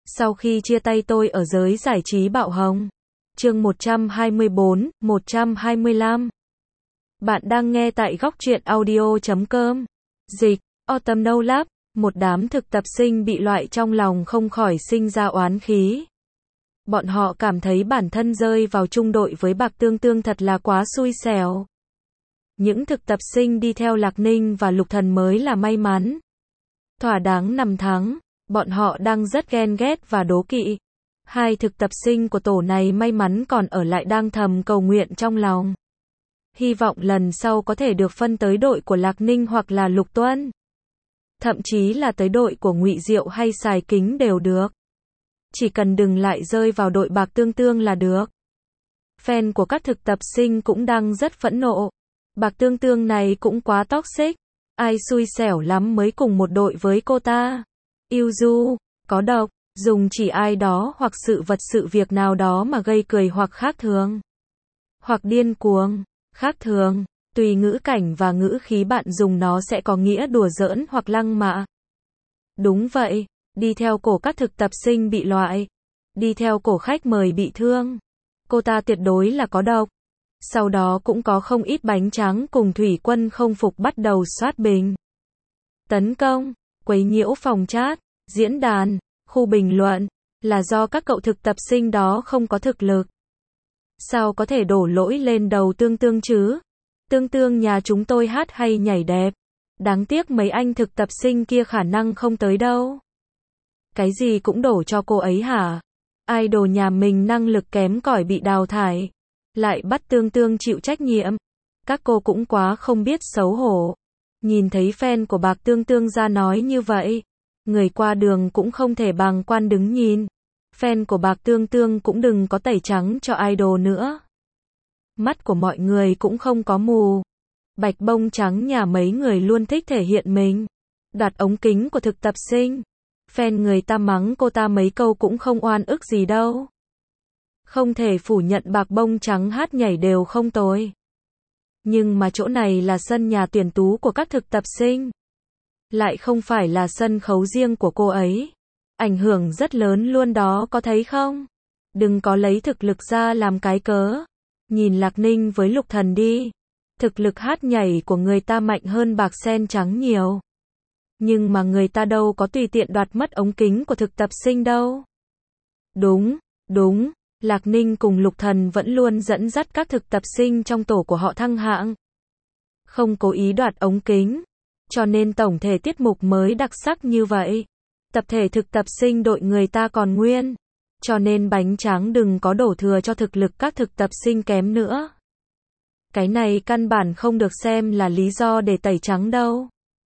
Sau khi chia tay tôi ở giới giải trí bạo hồng. Chương 124, 125. Bạn đang nghe tại góc truyện audio.com. Dịch, Autumn No Lab, một đám thực tập sinh bị loại trong lòng không khỏi sinh ra oán khí. Bọn họ cảm thấy bản thân rơi vào chung đội với Bạc Tương Tương thật là quá xui xẻo. Những thực tập sinh đi theo Lạc Ninh và Lục Thần mới là may mắn. Thỏa đáng nằm thắng, bọn họ đang rất ghen ghét và đố kỵ. Hai thực tập sinh của tổ này may mắn còn ở lại đang thầm cầu nguyện trong lòng. Hy vọng lần sau có thể được phân tới đội của Lạc Ninh hoặc là Lục Tuân. Thậm chí là tới đội của Ngụy Diệu hay Sài Kính đều được. Chỉ cần đừng lại rơi vào đội Bạc Tương Tương là được. Fan của các thực tập sinh cũng đang rất phẫn nộ. Bạc Tương Tương này cũng quá toxic. Ai xui xẻo lắm mới cùng một đội với cô ta. Yêu du, có độc, dùng chỉ ai đó hoặc sự vật sự việc nào đó mà gây cười hoặc khác thường. Hoặc điên cuồng, khác thường, tùy ngữ cảnh và ngữ khí bạn dùng nó sẽ có nghĩa đùa giỡn hoặc lăng mạ. Đúng vậy, đi theo cổ các thực tập sinh bị loại. Đi theo cổ khách mời bị thương. Cô ta tuyệt đối là có độc. Sau đó cũng có không ít bánh trắng cùng thủy quân không phục bắt đầu soát bình. Tấn công, quấy nhiễu phòng chat, diễn đàn, khu bình luận, là do các cậu thực tập sinh đó không có thực lực. Sao có thể đổ lỗi lên đầu Tương Tương chứ? Tương Tương nhà chúng tôi hát hay nhảy đẹp. Đáng tiếc mấy anh thực tập sinh kia khả năng không tới đâu. Cái gì cũng đổ cho cô ấy hả? Idol nhà mình năng lực kém cỏi bị đào thải. Lại bắt Tương Tương chịu trách nhiệm. Các cô cũng quá không biết xấu hổ. Nhìn thấy fan của Bạc Tương Tương ra nói như vậy. Người qua đường cũng không thể bàng quan đứng nhìn. Fan của Bạc Tương Tương cũng đừng có tẩy trắng cho idol nữa. Mắt của mọi người cũng không có mù. Bạch bông trắng nhà mấy người luôn thích thể hiện mình. Đoạt ống kính của thực tập sinh. Fan người ta mắng cô ta mấy câu cũng không oan ức gì đâu. Không thể phủ nhận Bạc bông trắng hát nhảy đều không tồi. Nhưng mà chỗ này là sân nhà tuyển tú của các thực tập sinh. Lại không phải là sân khấu riêng của cô ấy. Ảnh hưởng rất lớn luôn đó, có thấy không? Đừng có lấy thực lực ra làm cái cớ. Nhìn Lạc Ninh với Lục Thần đi. Thực lực hát nhảy của người ta mạnh hơn Bạc Sen Trắng nhiều. Nhưng mà người ta đâu có tùy tiện đoạt mất ống kính của thực tập sinh đâu. Đúng. Lạc Ninh cùng Lục Thần vẫn luôn dẫn dắt các thực tập sinh trong tổ của họ thăng hạng. Không cố ý đoạt ống kính. Cho nên tổng thể tiết mục mới đặc sắc như vậy. Tập thể thực tập sinh đội người ta còn nguyên. Cho nên bánh tráng đừng có đổ thừa cho thực lực các thực tập sinh kém nữa. Cái này căn bản không được xem là lý do để tẩy trắng đâu.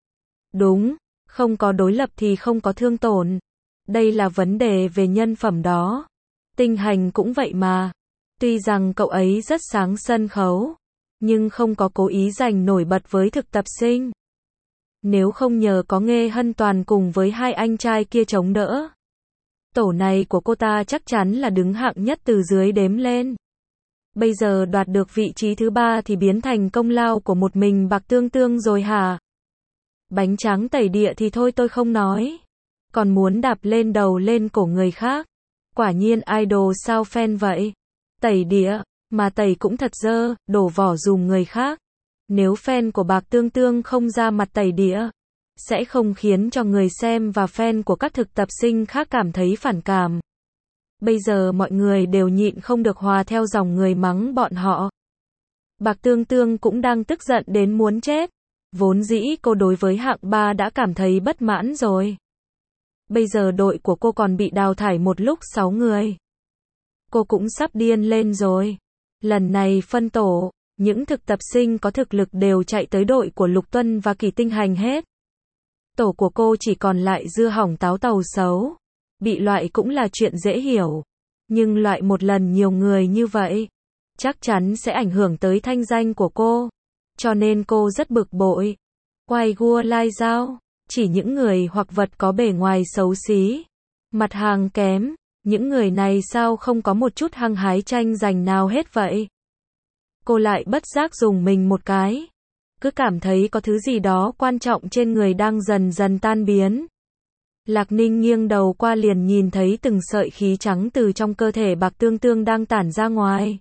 Đúng, không có đối lập thì không có thương tổn. Đây là vấn đề về nhân phẩm đó. Tinh Hành cũng vậy mà. Tuy rằng cậu ấy rất sáng sân khấu, nhưng không có cố ý giành nổi bật với thực tập sinh. Nếu không nhờ có Nghê Hân Toàn cùng với hai anh trai kia chống đỡ. Tổ này của cô ta chắc chắn là đứng hạng nhất từ dưới đếm lên. Bây giờ đoạt được vị trí thứ 3 thì biến thành công lao của một mình Bạc Tương Tương rồi hả? Bánh tráng tẩy địa thì thôi tôi không nói. Còn muốn đạp lên đầu lên cổ người khác. Quả nhiên idol sao fan vậy? Tẩy địa, mà tẩy cũng thật dơ, đổ vỏ dùm người khác. Nếu fan của Bạc Tương Tương không ra mặt tẩy địa, sẽ không khiến cho người xem và fan của các thực tập sinh khác cảm thấy phản cảm. Bây giờ mọi người đều nhịn không được hòa theo dòng người mắng bọn họ. Bạc Tương Tương cũng đang tức giận đến muốn chết. Vốn dĩ cô đối với hạng 3 đã cảm thấy bất mãn rồi. Bây giờ đội của cô còn bị đào thải một lúc 6 người. Cô cũng sắp điên lên rồi. Lần này phân tổ, những thực tập sinh có thực lực đều chạy tới đội của Lục Tuân và Kỳ Tinh Hành hết. Tổ của cô chỉ còn lại dưa hỏng táo tàu xấu. Bị loại cũng là chuyện dễ hiểu. Nhưng loại một lần nhiều người như vậy, chắc chắn sẽ ảnh hưởng tới thanh danh của cô. Cho nên cô rất bực bội. Quay gua lai dao, chỉ những người hoặc vật có bề ngoài xấu xí, mặt hàng kém, những người này sao không có một chút hăng hái tranh giành nào hết vậy? Cô lại bất giác dùng mình một cái. Cứ cảm thấy có thứ gì đó quan trọng trên người đang dần dần tan biến. Lạc Ninh nghiêng đầu qua liền nhìn thấy từng sợi khí trắng từ trong cơ thể Bạc Tương Tương đang tản ra ngoài.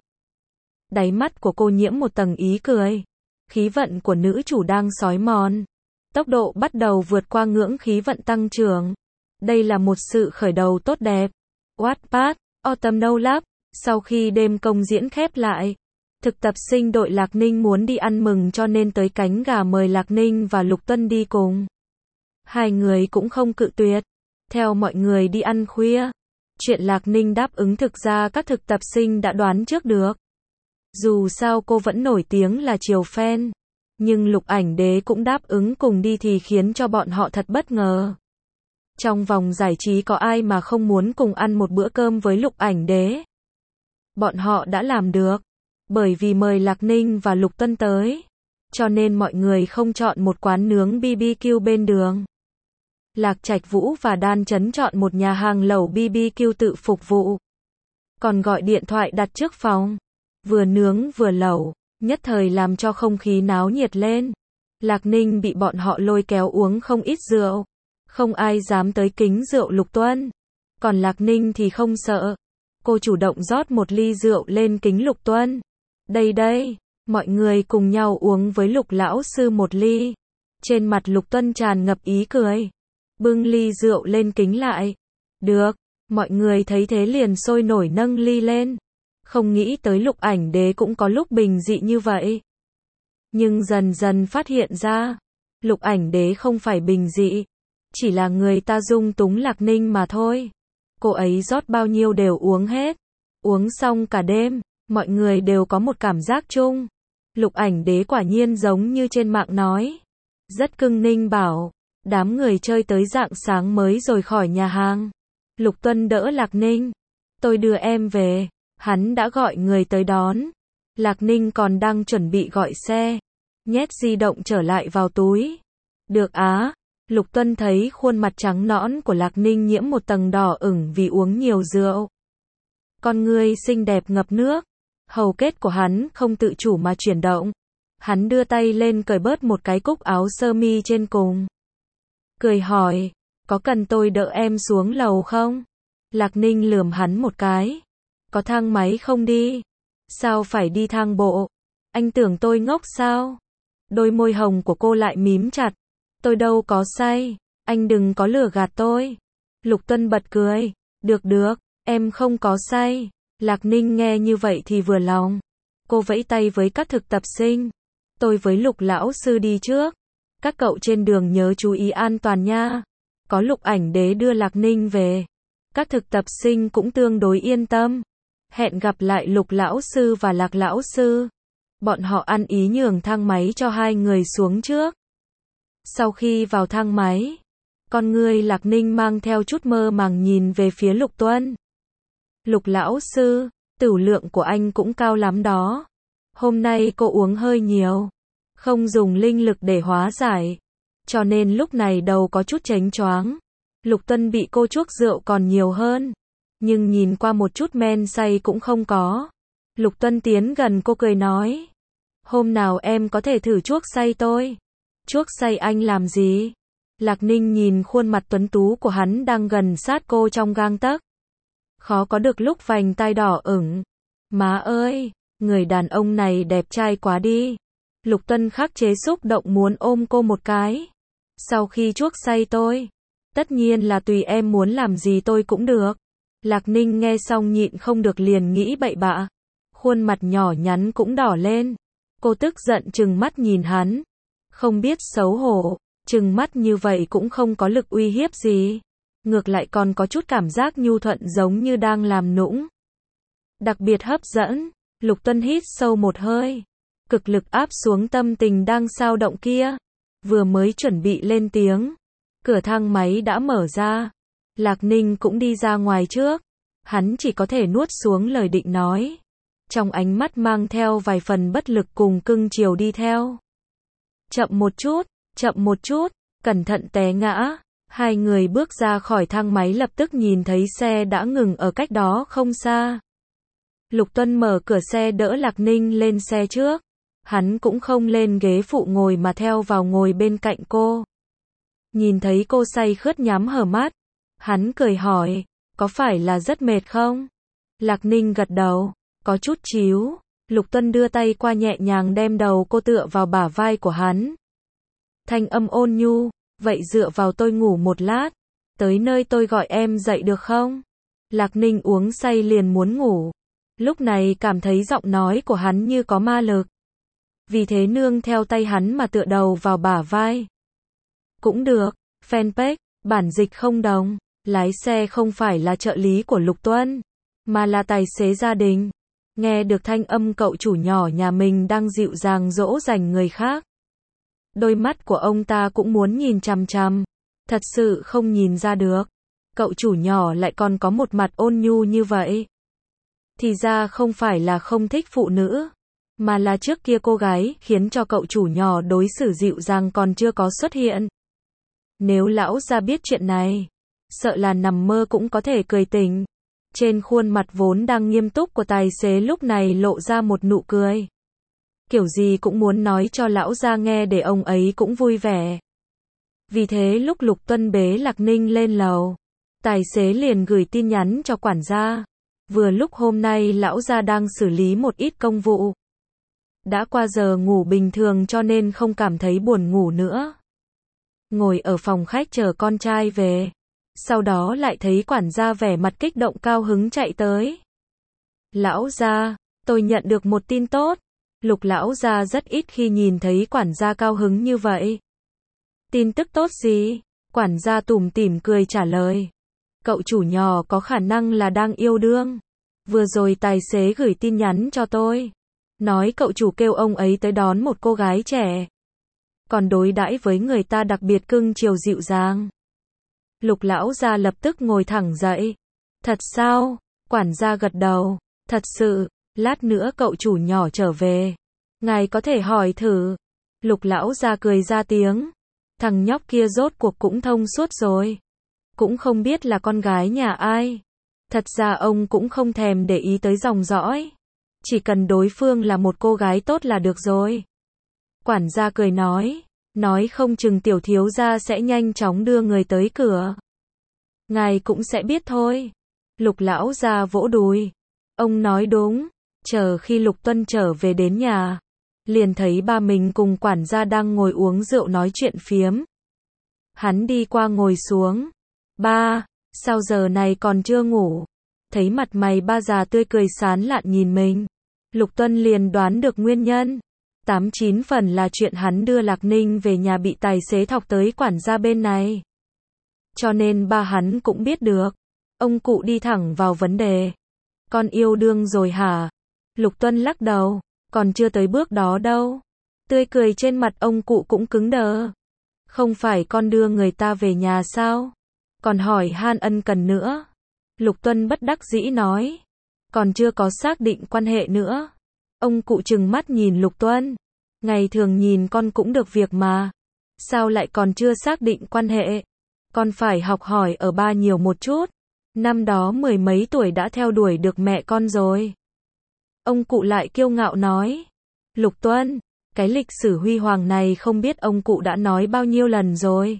Đáy mắt của cô nhiễm một tầng ý cười. Khí vận của nữ chủ đang xói mòn. Tốc độ bắt đầu vượt qua ngưỡng khí vận tăng trưởng. Đây là một sự khởi đầu tốt đẹp. Wattpad, Autumn No Love. Sau khi đêm công diễn khép lại, thực tập sinh đội Lạc Ninh muốn đi ăn mừng cho nên tới Cánh Gà mời Lạc Ninh và Lục Tuân đi cùng. Hai người cũng không cự tuyệt, theo mọi người đi ăn khuya. Chuyện Lạc Ninh đáp ứng thực ra các thực tập sinh đã đoán trước được. Dù sao cô vẫn nổi tiếng là triều fan, nhưng Lục Ảnh Đế cũng đáp ứng cùng đi thì khiến cho bọn họ thật bất ngờ. Trong vòng giải trí có ai mà không muốn cùng ăn một bữa cơm với Lục Ảnh Đế. Bọn họ đã làm được, bởi vì mời Lạc Ninh và Lục Tuân tới, cho nên mọi người không chọn một quán nướng BBQ bên đường. Lạc Trạch Vũ và Đan Chấn chọn một nhà hàng lẩu BBQ tự phục vụ, còn gọi điện thoại đặt trước phòng. Vừa nướng vừa lẩu, nhất thời làm cho không khí náo nhiệt lên. Lạc Ninh bị bọn họ lôi kéo uống không ít rượu, không ai dám tới kính rượu Lục Tuân. Còn Lạc Ninh thì không sợ, cô chủ động rót một ly rượu lên kính Lục Tuân. Đây đây, mọi người cùng nhau uống với Lục lão sư một ly. Trên mặt Lục Tuân tràn ngập ý cười, bưng ly rượu lên kính lại. Được, mọi người thấy thế liền sôi nổi nâng ly lên. Không nghĩ tới Lục Ảnh Đế cũng có lúc bình dị như vậy. Nhưng dần dần phát hiện ra, Lục Ảnh Đế không phải bình dị, chỉ là người ta dung túng Lạc Ninh mà thôi. Cô ấy rót bao nhiêu đều uống hết. Uống xong cả đêm, mọi người đều có một cảm giác chung. Lục Ảnh Đế quả nhiên giống như trên mạng nói. Rất cưng. Ninh bảo, đám người chơi tới rạng sáng mới rời khỏi nhà hàng. Lục Tuân đỡ Lạc Ninh. Tôi đưa em về. Hắn đã gọi người tới đón. Lạc Ninh còn đang chuẩn bị gọi xe, nhét di động trở lại vào túi. Được á. Lục Tuân thấy khuôn mặt trắng nõn của Lạc Ninh nhiễm một tầng đỏ ửng vì uống nhiều rượu. Con ngươi xinh đẹp ngập nước. Hầu kết của hắn không tự chủ mà chuyển động. Hắn đưa tay lên cởi bớt một cái cúc áo sơ mi trên cùng. Cười hỏi, có cần tôi đỡ em xuống lầu không? Lạc Ninh lườm hắn một cái. Có thang máy không đi? Sao phải đi thang bộ? Anh tưởng tôi ngốc sao? Đôi môi hồng của cô lại mím chặt. Tôi đâu có say, anh đừng có lừa gạt tôi. Lục Tuân bật cười. Được được, em không có say. Lạc Ninh nghe như vậy thì vừa lòng. Cô vẫy tay với các thực tập sinh. Tôi với Lục lão sư đi trước. Các cậu trên đường nhớ chú ý an toàn nha. Có Lục Ảnh Đế đưa Lạc Ninh về, các thực tập sinh cũng tương đối yên tâm. Hẹn gặp lại Lục lão sư và Lạc lão sư. Bọn họ ăn ý nhường thang máy cho hai người xuống trước. Sau khi vào thang máy, con ngươi Lạc Ninh mang theo chút mơ màng nhìn về phía Lục Tuân. Lục lão sư, tửu lượng của anh cũng cao lắm đó. Hôm nay cô uống hơi nhiều, không dùng linh lực để hóa giải, cho nên lúc này đầu có chút chánh choáng. Lục Tuân bị cô chuốc rượu còn nhiều hơn, nhưng nhìn qua một chút men say cũng không có. Lục Tuân tiến gần cô cười nói, hôm nào em có thể thử chuốc say tôi. Chuốc say anh làm gì? Lạc Ninh nhìn khuôn mặt tuấn tú của hắn đang gần sát cô trong gang tấc. Khó có được lúc vành tai đỏ ửng. Má ơi, người đàn ông này đẹp trai quá đi. Lục Tuân khắc chế xúc động muốn ôm cô một cái. Sau khi chuốc say tôi, tất nhiên là tùy em muốn làm gì tôi cũng được. Lạc Ninh nghe xong nhịn không được liền nghĩ bậy bạ. Khuôn mặt nhỏ nhắn cũng đỏ lên. Cô tức giận trừng mắt nhìn hắn. Không biết xấu hổ, trừng mắt như vậy cũng không có lực uy hiếp gì. Ngược lại còn có chút cảm giác nhu thuận giống như đang làm nũng. Đặc biệt hấp dẫn. Lục Tuân hít sâu một hơi, cực lực áp xuống tâm tình đang xao động kia. Vừa mới chuẩn bị lên tiếng, cửa thang máy đã mở ra. Lạc Ninh cũng đi ra ngoài trước. Hắn chỉ có thể nuốt xuống lời định nói, trong ánh mắt mang theo vài phần bất lực cùng cưng chiều đi theo. Chậm một chút, cẩn thận té ngã. Hai người bước ra khỏi thang máy lập tức nhìn thấy xe đã ngừng ở cách đó không xa. Lục Tuân mở cửa xe đỡ Lạc Ninh lên xe trước. Hắn cũng không lên ghế phụ ngồi mà theo vào ngồi bên cạnh cô. Nhìn thấy cô say khướt nhắm hờ mắt, hắn cười hỏi, có phải là rất mệt không? Lạc Ninh gật đầu, có chút chíu. Lục Tuân đưa tay qua nhẹ nhàng đem đầu cô tựa vào bả vai của hắn. Thanh âm ôn nhu, vậy dựa vào tôi ngủ một lát, tới nơi tôi gọi em dậy được không? Lạc Ninh uống say liền muốn ngủ. Lúc này cảm thấy giọng nói của hắn như có ma lực. Vì thế nương theo tay hắn mà tựa đầu vào bả vai. Cũng được, fanpage, bản dịch không đồng, lái xe không phải là trợ lý của Lục Tuân, mà là tài xế gia đình. Nghe được thanh âm cậu chủ nhỏ nhà mình đang dịu dàng dỗ dành người khác. Đôi mắt của ông ta cũng muốn nhìn chằm chằm, thật sự không nhìn ra được. Cậu chủ nhỏ lại còn có một mặt ôn nhu như vậy. Thì ra không phải là không thích phụ nữ, mà là trước kia cô gái khiến cho cậu chủ nhỏ đối xử dịu dàng còn chưa có xuất hiện. Nếu lão gia biết chuyện này, sợ là nằm mơ cũng có thể cười tỉnh. Trên khuôn mặt vốn đang nghiêm túc của tài xế lúc này lộ ra một nụ cười. Kiểu gì cũng muốn nói cho lão gia nghe để ông ấy cũng vui vẻ. Vì thế lúc Lục Tuân bế Lạc Ninh lên lầu, tài xế liền gửi tin nhắn cho quản gia. Vừa lúc hôm nay lão gia đang xử lý một ít công vụ. Đã qua giờ ngủ bình thường cho nên không cảm thấy buồn ngủ nữa. Ngồi ở phòng khách chờ con trai về. Sau đó lại thấy quản gia vẻ mặt kích động cao hứng chạy tới. Lão gia, tôi nhận được một tin tốt. Lục lão gia rất ít khi nhìn thấy quản gia cao hứng như vậy. Tin tức tốt gì? Quản gia tủm tỉm cười trả lời. Cậu chủ nhỏ có khả năng là đang yêu đương. Vừa rồi tài xế gửi tin nhắn cho tôi. Nói cậu chủ kêu ông ấy tới đón một cô gái trẻ. Còn đối đãi với người ta đặc biệt cưng chiều dịu dàng. Lục lão gia lập tức ngồi thẳng dậy. Thật sao? Quản gia gật đầu. Thật sự, lát nữa cậu chủ nhỏ trở về. Ngài có thể hỏi thử. Lục lão gia cười ra tiếng. Thằng nhóc kia rốt cuộc cũng thông suốt rồi. Cũng không biết là con gái nhà ai. Thật ra ông cũng không thèm để ý tới dòng dõi. Chỉ cần đối phương là một cô gái tốt là được rồi. Quản gia cười nói không chừng tiểu thiếu gia sẽ nhanh chóng đưa người tới cửa. Ngài cũng sẽ biết thôi. Lục lão gia vỗ đùi. Ông nói đúng. Chờ khi Lục Tuân trở về đến nhà, liền thấy ba mình cùng quản gia đang ngồi uống rượu nói chuyện phiếm. Hắn đi qua ngồi xuống. Ba, sao giờ này còn chưa ngủ? Thấy mặt mày ba già tươi cười sán lạn nhìn mình. Lục Tuân liền đoán được nguyên nhân. 89 phần là chuyện hắn đưa Lạc Ninh về nhà bị tài xế thọc tới quản gia bên này. Cho nên ba hắn cũng biết được. Ông cụ đi thẳng vào vấn đề. Con yêu đương rồi hả? Lục Tuân lắc đầu. Còn chưa tới bước đó đâu. Tươi cười trên mặt ông cụ cũng cứng đờ. Không phải con đưa người ta về nhà sao? Còn hỏi han ân cần nữa. Lục Tuân bất đắc dĩ nói. Còn chưa có xác định quan hệ nữa. Ông cụ trừng mắt nhìn Lục Tuân. Ngày thường nhìn con cũng được việc mà. Sao lại còn chưa xác định quan hệ? Con phải học hỏi ở ba nhiều một chút. Năm đó 10 mấy tuổi đã theo đuổi được mẹ con rồi. Ông cụ lại kiêu ngạo nói. Lục Tuân, cái lịch sử huy hoàng này không biết ông cụ đã nói bao nhiêu lần rồi.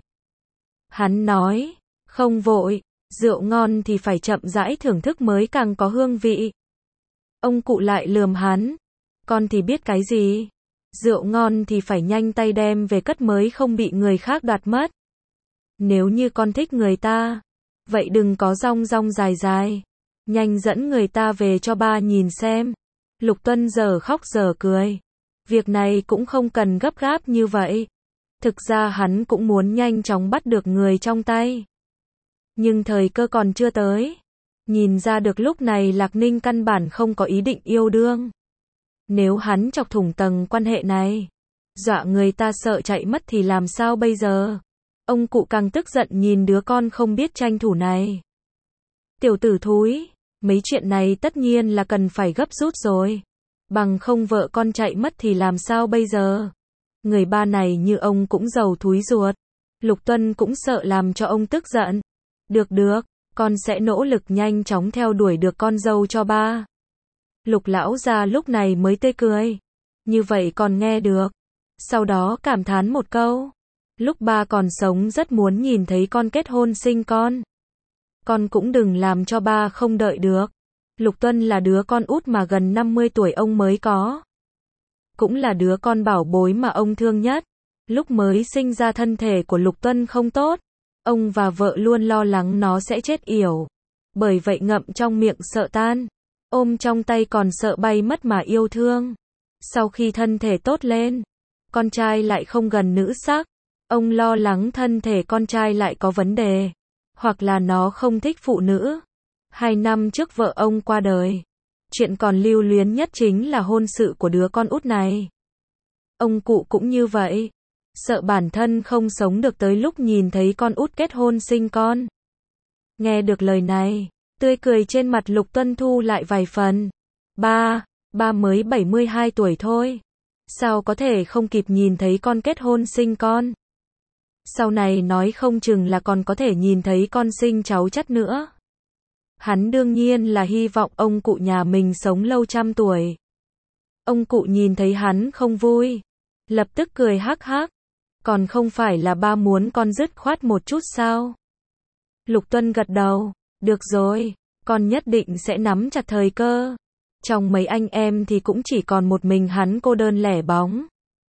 Hắn nói, không vội, rượu ngon thì phải chậm rãi thưởng thức mới càng có hương vị. Ông cụ lại lườm hắn. Con thì biết cái gì? Rượu ngon thì phải nhanh tay đem về cất mới không bị người khác đoạt mất. Nếu như con thích người ta, vậy đừng có rong rong dài dài. Nhanh dẫn người ta về cho ba nhìn xem. Lục Tuân giờ khóc giờ cười. Việc này cũng không cần gấp gáp như vậy. Thực ra hắn cũng muốn nhanh chóng bắt được người trong tay. Nhưng thời cơ còn chưa tới. Nhìn ra được lúc này Lạc Ninh căn bản không có ý định yêu đương. Nếu hắn chọc thủng tầng quan hệ này, dọa người ta sợ chạy mất thì làm sao bây giờ? Ông cụ càng tức giận nhìn đứa con không biết tranh thủ này. Tiểu tử thúi, mấy chuyện này tất nhiên là cần phải gấp rút rồi. Bằng không vợ con chạy mất thì làm sao bây giờ? Người ba này như ông cũng giàu thúi ruột. Lục Tuân cũng sợ làm cho ông tức giận. Được, con sẽ nỗ lực nhanh chóng theo đuổi được con dâu cho ba. Lục lão gia lúc này mới tươi cười. Như vậy còn nghe được. Sau đó cảm thán một câu. Lúc ba còn sống rất muốn nhìn thấy con kết hôn sinh con. Con cũng đừng làm cho ba không đợi được. Lục Tuân là đứa con út mà gần 50 tuổi ông mới có. Cũng là đứa con bảo bối mà ông thương nhất. Lúc mới sinh ra thân thể của Lục Tuân không tốt. Ông và vợ luôn lo lắng nó sẽ chết yểu. Bởi vậy ngậm trong miệng sợ tan. Ôm trong tay còn sợ bay mất mà yêu thương. Sau khi thân thể tốt lên, con trai lại không gần nữ sắc. Ông lo lắng thân thể con trai lại có vấn đề. Hoặc là nó không thích phụ nữ. 2 năm trước vợ ông qua đời. Chuyện còn lưu luyến nhất chính là hôn sự của đứa con út này. Ông cụ cũng như vậy. Sợ bản thân không sống được tới lúc nhìn thấy con út kết hôn sinh con. Nghe được lời này, tươi cười trên mặt Lục Tuân thu lại vài phần. Ba mới 72 tuổi thôi. Sao có thể không kịp nhìn thấy con kết hôn sinh con? Sau này nói không chừng là còn có thể nhìn thấy con sinh cháu chắt nữa. Hắn đương nhiên là hy vọng ông cụ nhà mình sống lâu trăm tuổi. Ông cụ nhìn thấy hắn không vui. Lập tức cười hắc hắc. Còn không phải là ba muốn con dứt khoát một chút sao? Lục Tuân gật đầu. Được rồi, con nhất định sẽ nắm chặt thời cơ. Trong mấy anh em thì cũng chỉ còn một mình hắn cô đơn lẻ bóng.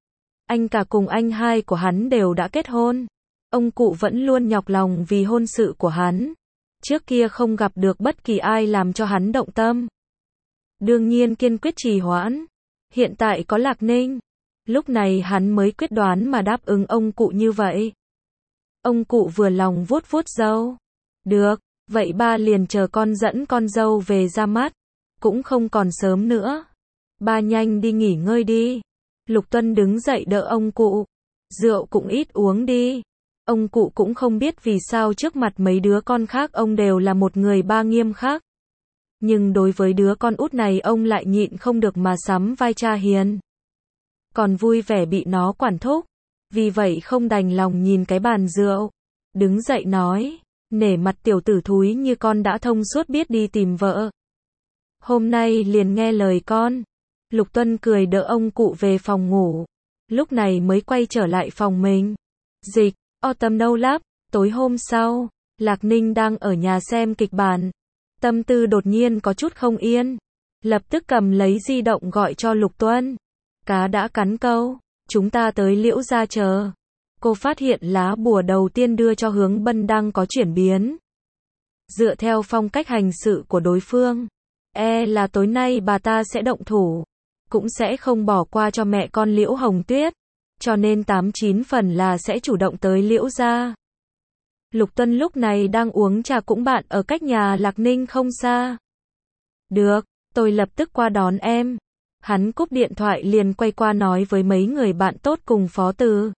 Anh cả cùng anh hai của hắn đều đã kết hôn. Ông cụ vẫn luôn nhọc lòng vì hôn sự của hắn. Trước kia không gặp được bất kỳ ai làm cho hắn động tâm. Đương nhiên kiên quyết trì hoãn. Hiện tại có Lạc Ninh. Lúc này hắn mới quyết đoán mà đáp ứng ông cụ như vậy. Ông cụ vừa lòng vuốt vuốt râu. Được, vậy ba liền chờ con dẫn con dâu về ra mắt. Cũng không còn sớm nữa. Ba nhanh đi nghỉ ngơi đi. Lục Tuân đứng dậy đỡ ông cụ. Rượu cũng ít uống đi. Ông cụ cũng không biết vì sao trước mặt mấy đứa con khác ông đều là một người ba nghiêm khắc. Nhưng đối với đứa con út này ông lại nhịn không được mà sắm vai cha hiền. Còn vui vẻ bị nó quản thúc. Vì vậy không đành lòng nhìn cái bàn rượu. Đứng dậy nói, nể mặt tiểu tử thúi như con đã thông suốt biết đi tìm vợ. Hôm nay liền nghe lời con. Lục Tuân cười đỡ ông cụ về phòng ngủ. Lúc này mới quay trở lại phòng mình. Dịch, Autumn No Lab. Tối hôm sau, Lạc Ninh đang ở nhà xem kịch bản. Tâm tư đột nhiên có chút không yên. Lập tức cầm lấy di động gọi cho Lục Tuân. Cá đã cắn câu. Chúng ta tới Liễu gia chờ. Cô phát hiện lá bùa đầu tiên đưa cho Hướng Bân đang có chuyển biến. Dựa theo phong cách hành sự của đối phương, là tối nay bà ta sẽ động thủ. Cũng sẽ không bỏ qua cho mẹ con Liễu Hồng Tuyết. Cho nên 89 phần là sẽ chủ động tới Liễu gia. Lục Tuân lúc này đang uống trà cũng bạn ở cách nhà Lạc Ninh không xa. Được, tôi lập tức qua đón em. Hắn cúp điện thoại liền quay qua nói với mấy người bạn tốt cùng Phó Từ.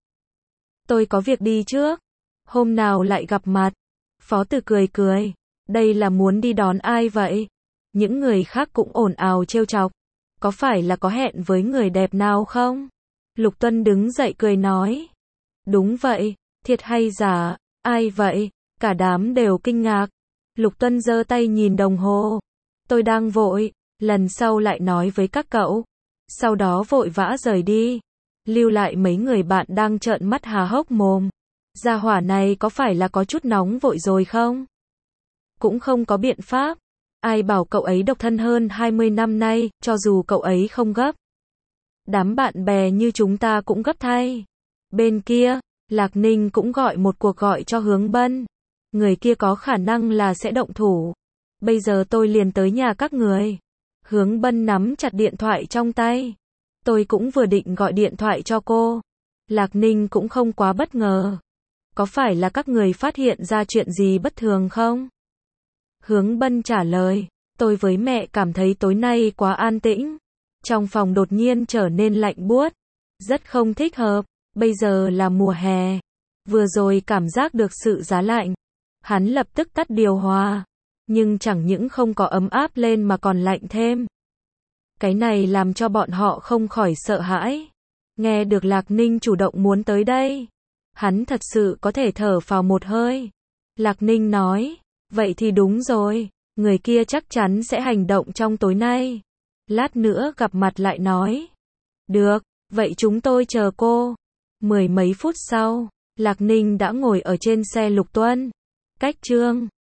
Tôi có việc đi trước. Hôm nào lại gặp mặt. Phó Từ cười cười. Đây là muốn đi đón ai vậy? Những người khác cũng ồn ào trêu chọc. Có phải là có hẹn với người đẹp nào không? Lục Tuân đứng dậy cười nói. Đúng vậy, thiệt hay giả, ai vậy? Cả đám đều kinh ngạc. Lục Tuân giơ tay nhìn đồng hồ. Tôi đang vội, lần sau lại nói với các cậu. Sau đó vội vã rời đi. Lưu lại mấy người bạn đang trợn mắt há hốc mồm. Gia hỏa này có phải là có chút nóng vội rồi không? Cũng không có biện pháp. Ai bảo cậu ấy độc thân hơn 20 năm nay, cho dù cậu ấy không gấp. Đám bạn bè như chúng ta cũng gấp thay. Bên kia, Lạc Ninh cũng gọi một cuộc gọi cho Hướng Bân. Người kia có khả năng là sẽ động thủ. Bây giờ tôi liền tới nhà các người. Hướng Bân nắm chặt điện thoại trong tay. Tôi cũng vừa định gọi điện thoại cho cô. Lạc Ninh cũng không quá bất ngờ. Có phải là các người phát hiện ra chuyện gì bất thường không? Hướng Bân trả lời. Tôi với mẹ cảm thấy tối nay quá an tĩnh. Trong phòng đột nhiên trở nên lạnh buốt. Rất không thích hợp. Bây giờ là mùa hè. Vừa rồi cảm giác được sự giá lạnh. Hắn lập tức tắt điều hòa. Nhưng chẳng những không có ấm áp lên mà còn lạnh thêm. Cái này làm cho bọn họ không khỏi sợ hãi. Nghe được Lạc Ninh chủ động muốn tới đây. Hắn thật sự có thể thở phào một hơi. Lạc Ninh nói. Vậy thì đúng rồi. Người kia chắc chắn sẽ hành động trong tối nay. Lát nữa gặp mặt lại nói. Được, vậy chúng tôi chờ cô. 10 mấy phút sau, Lạc Ninh đã ngồi ở trên xe Lục Tuân. Cách Trương